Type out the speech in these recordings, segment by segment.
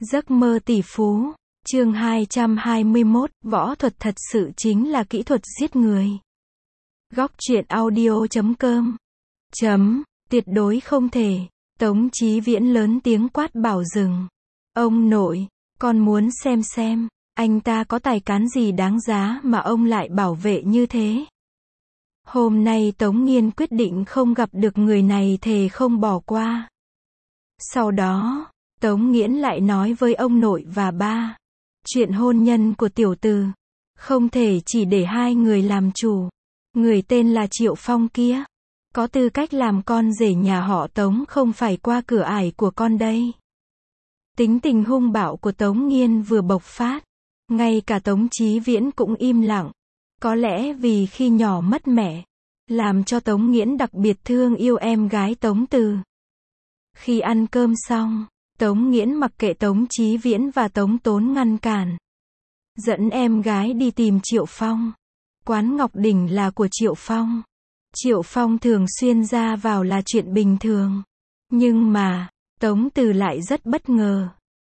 Giấc mơ tỷ phú, chương 221, võ thuật thật sự chính là kỹ thuật giết người. Góc truyện audio.com tuyệt đối không thể. Tống Chí Viễn lớn tiếng quát bảo dừng. Ông nội, con muốn xem, anh ta có tài cán gì đáng giá mà ông lại bảo vệ như thế. Hôm nay Tống Nghiên quyết định không gặp được người này thề không bỏ qua. Sau đó, Tống Nghiễn lại nói với ông nội và ba. Chuyện hôn nhân của tiểu tử, không thể chỉ để hai người làm chủ. Người tên là Triệu Phong kia, có tư cách làm con rể nhà họ Tống không phải qua cửa ải của con đây. Tính tình hung bạo của Tống Nghiên vừa bộc phát, ngay cả Tống Chí Viễn cũng im lặng. Có lẽ vì khi nhỏ mất mẹ, làm cho Tống Nghiễn đặc biệt thương yêu em gái Tống Từ. Khi ăn cơm xong, Tống Nghiễn mặc kệ Tống Chí Viễn và Tống Tốn ngăn cản, dẫn em gái đi tìm Triệu Phong. Quán Ngọc Đỉnh là của Triệu Phong. Triệu Phong thường xuyên ra vào là chuyện bình thường. Nhưng mà, Tống Từ lại rất bất ngờ.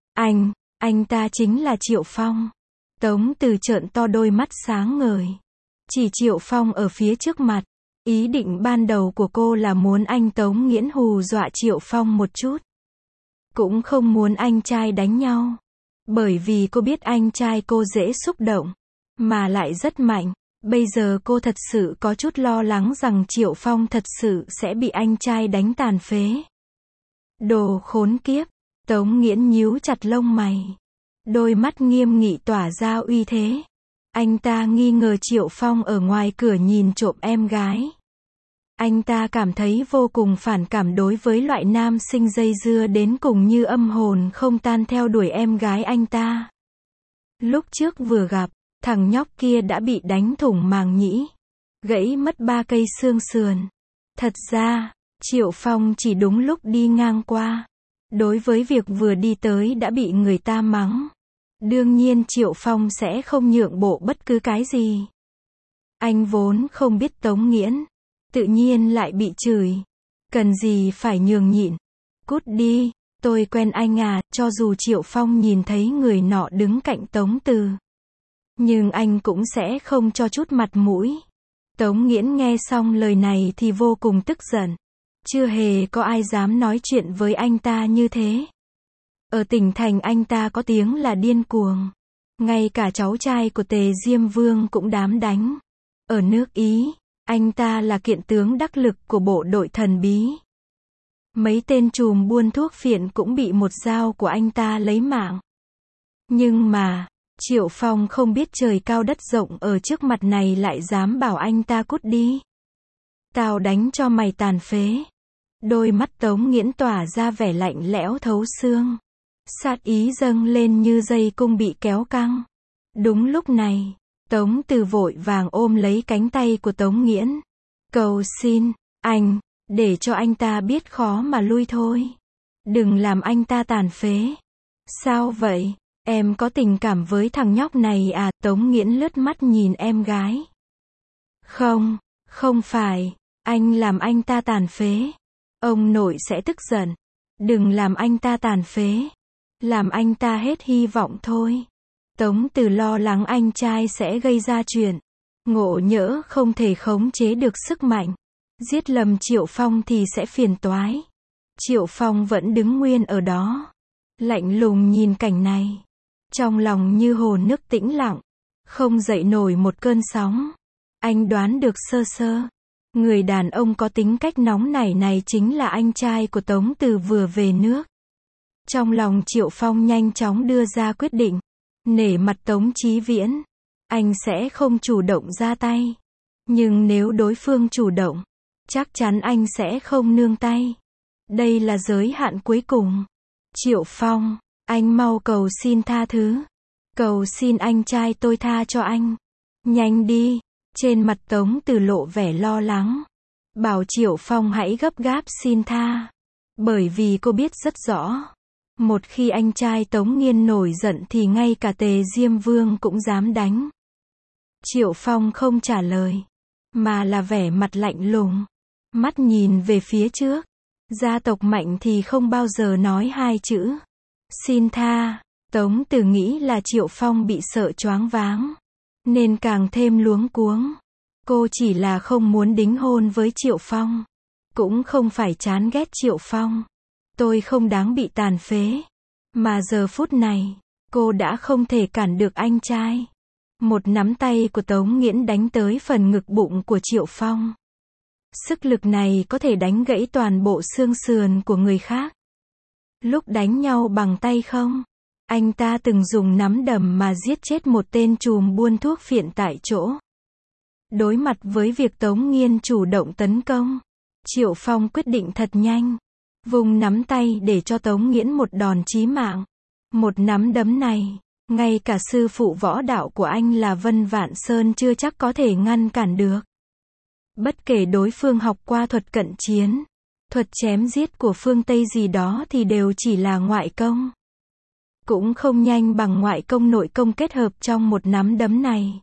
Anh ta chính là Triệu Phong. Tống Từ trợn to đôi mắt sáng ngời. Chỉ Triệu Phong ở phía trước mặt. Ý định ban đầu của cô là muốn anh Tống Nghiễn hù dọa Triệu Phong một chút. Cũng không muốn anh trai đánh nhau. Bởi vì cô biết anh trai cô dễ xúc động, mà lại rất mạnh. Bây giờ cô thật sự có chút lo lắng rằng Triệu Phong thật sự sẽ bị anh trai đánh tàn phế. Đồ khốn kiếp, Tống Nghiễn nhíu chặt lông mày. Đôi mắt nghiêm nghị tỏa ra uy thế. Anh ta nghi ngờ Triệu Phong ở ngoài cửa nhìn trộm em gái. Anh ta cảm thấy vô cùng phản cảm đối với loại nam sinh dây dưa đến cùng như âm hồn không tan theo đuổi em gái anh ta. Lúc trước vừa gặp, thằng nhóc kia đã bị đánh thủng màng nhĩ, gãy mất 3 cây xương sườn. Thật ra, Triệu Phong chỉ đúng lúc đi ngang qua. Đối với việc vừa đi tới đã bị người ta mắng, đương nhiên Triệu Phong sẽ không nhượng bộ bất cứ cái gì. Anh vốn không biết Tống Nghiễn, tự nhiên lại bị chửi. Cần gì phải nhường nhịn. Cút đi, tôi quen anh à. Cho dù Triệu Phong nhìn thấy người nọ đứng cạnh Tống Từ, nhưng anh cũng sẽ không cho chút mặt mũi. Tống Nghiễn nghe xong lời này thì vô cùng tức giận. Chưa hề có ai dám nói chuyện với anh ta như thế. Ở tỉnh thành anh ta có tiếng là điên cuồng. Ngay cả cháu trai của Tề Diêm Vương cũng dám đánh. Ở nước Ý, anh ta là kiện tướng đắc lực của bộ đội thần bí. Mấy tên trùm buôn thuốc phiện cũng bị một dao của anh ta lấy mạng. Nhưng mà, Triệu Phong không biết trời cao đất rộng ở trước mặt này lại dám bảo anh ta cút đi. Tao đánh cho mày tàn phế. Đôi mắt Tống Nghiễn tỏa ra vẻ lạnh lẽo thấu xương. Sát ý dâng lên như dây cung bị kéo căng. Đúng lúc này, Tống Từ vội vàng ôm lấy cánh tay của Tống Nghiễn. Cầu xin, anh, để cho anh ta biết khó mà lui thôi. Đừng làm anh ta tàn phế. Sao vậy? Em có tình cảm với thằng nhóc này à? Tống Nghiễn lướt mắt nhìn em gái. Không phải, anh làm anh ta tàn phế. Ông nội sẽ tức giận. Đừng làm anh ta tàn phế. Làm anh ta hết hy vọng thôi. Tống Từ lo lắng anh trai sẽ gây ra chuyện. Ngộ nhỡ không thể khống chế được sức mạnh. Giết lầm Triệu Phong thì sẽ phiền toái. Triệu Phong vẫn đứng nguyên ở đó. Lạnh lùng nhìn cảnh này. Trong lòng như hồ nước tĩnh lặng. Không dậy nổi một cơn sóng. Anh đoán được sơ sơ. Người đàn ông có tính cách nóng nảy này chính là anh trai của Tống Từ vừa về nước. Trong lòng Triệu Phong nhanh chóng đưa ra quyết định. Nể mặt Tống Chí Viễn, anh sẽ không chủ động ra tay. Nhưng nếu đối phương chủ động, chắc chắn anh sẽ không nương tay. Đây là giới hạn cuối cùng. Triệu Phong, anh mau cầu xin tha thứ. Cầu xin anh trai tôi tha cho anh. Nhanh đi. Trên mặt Tống Từ lộ vẻ lo lắng. Bảo Triệu Phong hãy gấp gáp xin tha. Bởi vì cô biết rất rõ. Một khi anh trai Tống Nghiên nổi giận thì ngay cả Tề Diêm Vương cũng dám đánh. Triệu Phong không trả lời, mà là vẻ mặt lạnh lùng. Mắt nhìn về phía trước. Gia tộc mạnh thì không bao giờ nói hai chữ xin tha. Tống Từ nghĩ là Triệu Phong bị sợ choáng váng, nên càng thêm luống cuống. Cô chỉ là không muốn đính hôn với Triệu Phong, cũng không phải chán ghét Triệu Phong. Tôi không đáng bị tàn phế. Mà giờ phút này, cô đã không thể cản được anh trai. Một nắm tay của Tống Nghiễn đánh tới phần ngực bụng của Triệu Phong. Sức lực này có thể đánh gãy toàn bộ xương sườn của người khác. Lúc đánh nhau bằng tay không, anh ta từng dùng nắm đấm mà giết chết một tên trùm buôn thuốc phiện tại chỗ. Đối mặt với việc Tống Nghiên chủ động tấn công, Triệu Phong quyết định thật nhanh, vùng nắm tay để cho Tống Nghiễn một đòn chí mạng. Một nắm đấm này, ngay cả sư phụ võ đạo của anh là Vân Vạn Sơn chưa chắc có thể ngăn cản được. Bất kể đối phương học qua thuật cận chiến, thuật chém giết của phương Tây gì đó thì đều chỉ là ngoại công. Cũng không nhanh bằng ngoại công nội công kết hợp trong một nắm đấm này.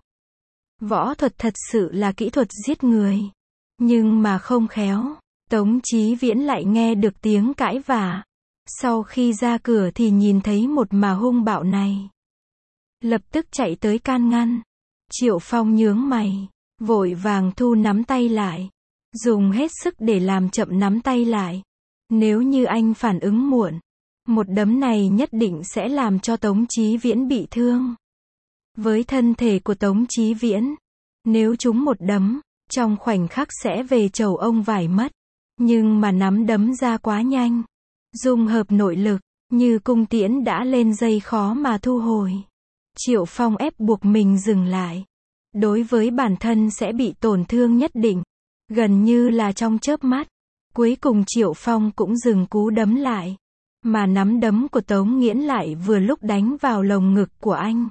Võ thuật thật sự là kỹ thuật giết người. Nhưng mà không khéo, Tống Chí Viễn lại nghe được tiếng cãi vã. Sau khi ra cửa thì nhìn thấy một mà hung bạo này. Lập tức chạy tới can ngăn. Triệu Phong nhướng mày, vội vàng thu nắm tay lại. Dùng hết sức để làm chậm nắm tay lại. Nếu như anh phản ứng muộn, một đấm này nhất định sẽ làm cho Tống Chí Viễn bị thương. Với thân thể của Tống Chí Viễn, nếu trúng một đấm, trong khoảnh khắc sẽ về chầu ông vải mất. Nhưng mà nắm đấm ra quá nhanh. Dung hợp nội lực, như cung tiễn đã lên dây khó mà thu hồi. Triệu Phong ép buộc mình dừng lại. Đối với bản thân sẽ bị tổn thương nhất định. Gần như là trong chớp mắt. Cuối cùng Triệu Phong cũng dừng cú đấm lại. Mà nắm đấm của Tống Nghiễn lại vừa lúc đánh vào lồng ngực của anh.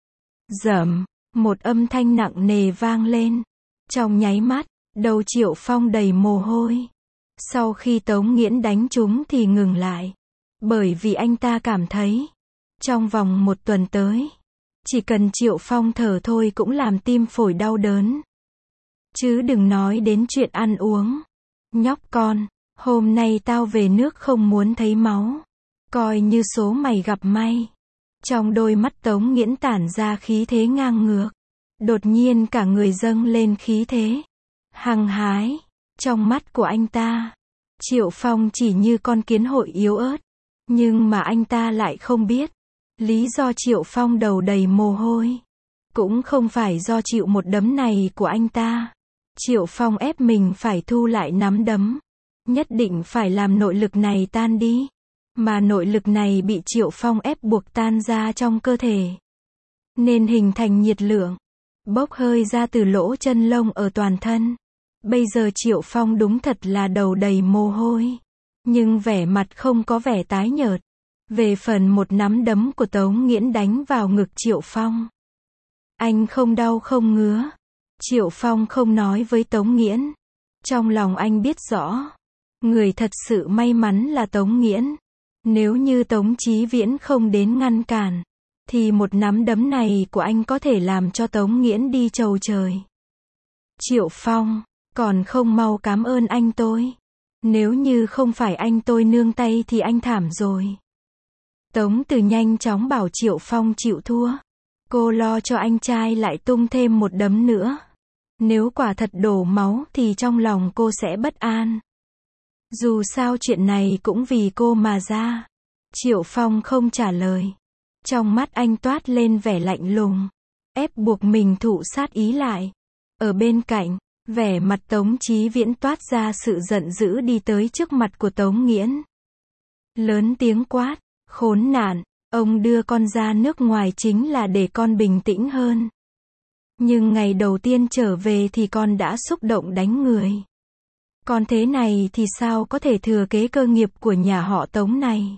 Rầm, một âm thanh nặng nề vang lên. Trong nháy mắt, đầu Triệu Phong đầy mồ hôi. Sau khi Tống Nghiễn đánh trúng thì ngừng lại. Bởi vì anh ta cảm thấy, trong vòng một tuần tới, chỉ cần Triệu Phong thở thôi cũng làm tim phổi đau đớn. Chứ đừng nói đến chuyện ăn uống. Nhóc con, hôm nay tao về nước không muốn thấy máu. Coi như số mày gặp may. Trong đôi mắt Tống Nghiễn tản ra khí thế ngang ngược. Đột nhiên cả người dâng lên khí thế hăng hái. Trong mắt của anh ta, Triệu Phong chỉ như con kiến hội yếu ớt. Nhưng mà anh ta lại không biết. Lý do Triệu Phong đầu đầy mồ hôi cũng không phải do chịu một đấm này của anh ta. Triệu Phong ép mình phải thu lại nắm đấm. Nhất định phải làm nội lực này tan đi. Mà nội lực này bị Triệu Phong ép buộc tan ra trong cơ thể. Nên hình thành nhiệt lượng. Bốc hơi ra từ lỗ chân lông ở toàn thân. Bây giờ Triệu Phong đúng thật là đầu đầy mồ hôi. Nhưng vẻ mặt không có vẻ tái nhợt. Về phần một nắm đấm của Tống Nghiễn đánh vào ngực Triệu Phong. Anh không đau không ngứa. Triệu Phong không nói với Tống Nghiễn. Trong lòng anh biết rõ. Người thật sự may mắn là Tống Nghiễn. Nếu như Tống Chí Viễn không đến ngăn cản, thì một nắm đấm này của anh có thể làm cho Tống Nghiễn đi chầu trời. Triệu Phong, còn không mau cảm ơn anh tôi. Nếu như không phải anh tôi nương tay thì anh thảm rồi. Tống Từ nhanh chóng bảo Triệu Phong chịu thua. Cô lo cho anh trai lại tung thêm một đấm nữa. Nếu quả thật đổ máu thì trong lòng cô sẽ bất an. Dù sao chuyện này cũng vì cô mà ra. Triệu Phong không trả lời. Trong mắt anh toát lên vẻ lạnh lùng. Ép buộc mình thụ sát ý lại. Ở bên cạnh, vẻ mặt Tống Chí Viễn toát ra sự giận dữ đi tới trước mặt của Tống Nghiễn. Lớn tiếng quát, khốn nạn, ông đưa con ra nước ngoài chính là để con bình tĩnh hơn. Nhưng ngày đầu tiên trở về thì con đã xúc động đánh người. Còn thế này thì sao có thể thừa kế cơ nghiệp của nhà họ Tống này?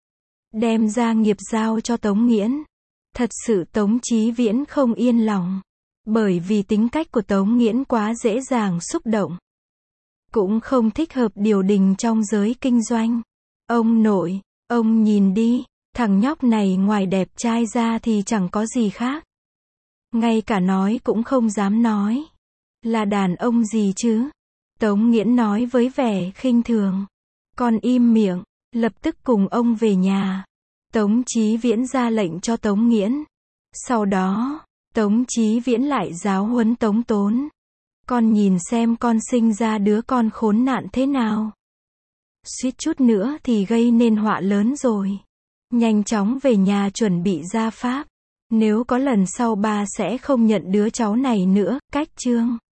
Đem gia nghiệp giao cho Tống Nghiễn. Thật sự Tống Chí Viễn không yên lòng. Bởi vì tính cách của Tống Nghiễn quá dễ dàng xúc động. Cũng không thích hợp điều đình trong giới kinh doanh. Ông nội, ông nhìn đi, thằng nhóc này ngoài đẹp trai ra thì chẳng có gì khác. Ngay cả nói cũng không dám nói. Là đàn ông gì chứ? Tống Nghiễn nói với vẻ khinh thường. Con im miệng, lập tức cùng ông về nhà. Tống Chí Viễn ra lệnh cho Tống Nghiễn. Sau đó, Tống Chí Viễn lại giáo huấn Tống Tốn. Con nhìn xem con sinh ra đứa con khốn nạn thế nào. Suýt chút nữa thì gây nên họa lớn rồi. Nhanh chóng về nhà chuẩn bị gia pháp. Nếu có lần sau ba sẽ không nhận đứa cháu này nữa, cách chương.